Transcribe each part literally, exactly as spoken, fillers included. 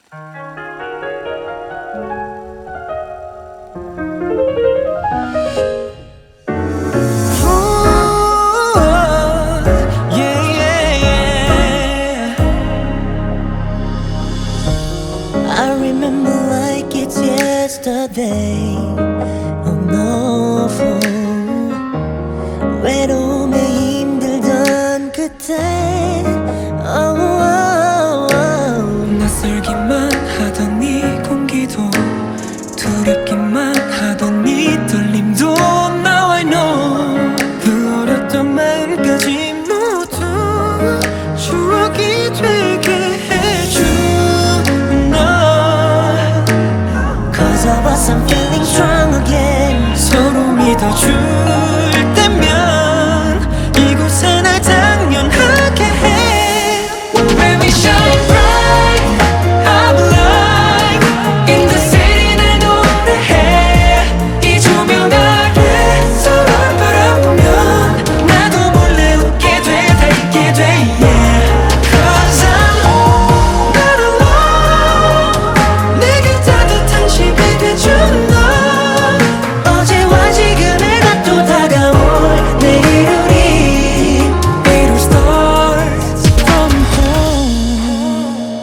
I remember like it's yesterday on the phone 외로움에 힘들던 그때 oh, oh, oh. 낯설기만 하던 이 공기도 두렵기만 하던 이 떨림도 Now I know 그 어렸던 마음까지 모두 추억이 되게 해준 I'm feeling strong again 서로 믿어줄 때면 이곳에 날 당연하게 해 When we shine bright I'm alive In the city 날 노래해 이 조명 아래 서로를 바라보면 나도 몰래 웃게 돼 다 잊게 돼 yeah Cause I'm not alone 내게 따뜻한 집이 돼줘 어제와 지금의 나 또 다가올 내일 우리 It all starts from home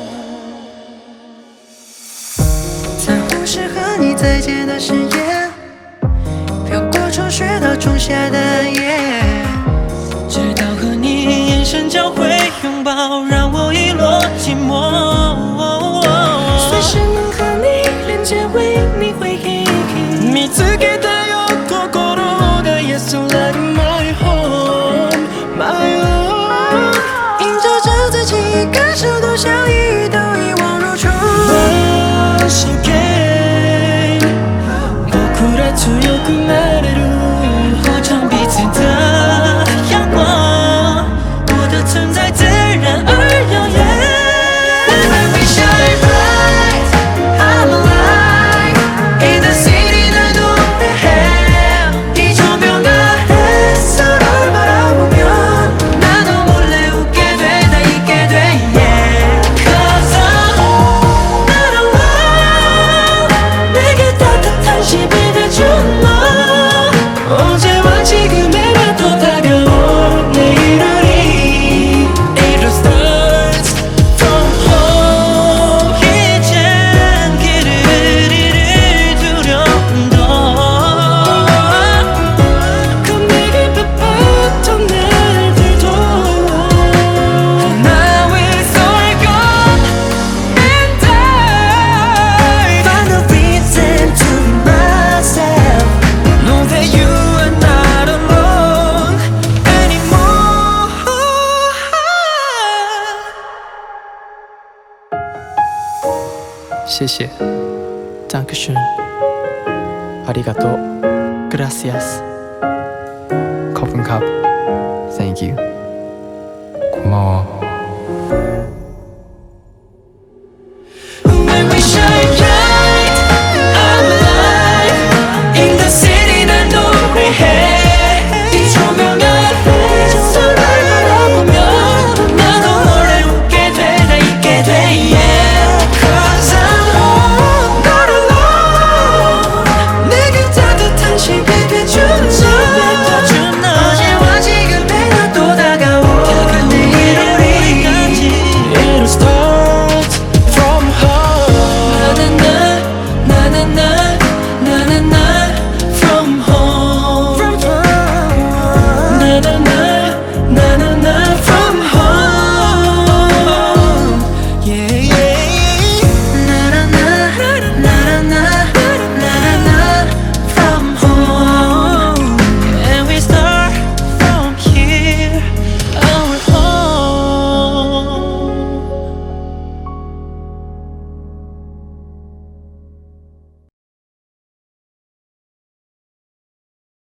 在无时和你再见的誓言飘过初雪到仲夏的夜直到和你眼神交汇拥抱让我遗落寂寞随时能和你连接为你回忆見つけたよ心が Yes you like my home my home 映照着自己感受多少意义都一忘如初 once again 僕ら強くなれる火种彼此的阳光我的存在自然而耀眼 When we shine bright I'm alive In the city 날 노래해 이 조명 아래 서로를 바라보면 나도 몰래 웃게 돼 다 잊게 돼 yeah Cause I'm not alone 내게 따뜻한 집이 돼준 너 어제와 지금의 나 또 다가올 내일 우리 It all starts from home 이젠 길을 잃을 두려움도 겁내게 바빴던 날들도 Now it's all gone and I Find a reason to be myself know that you are not alone anymore 谢谢 Dankeschön ありがとう Gracias ขอบคุณครับ Thank you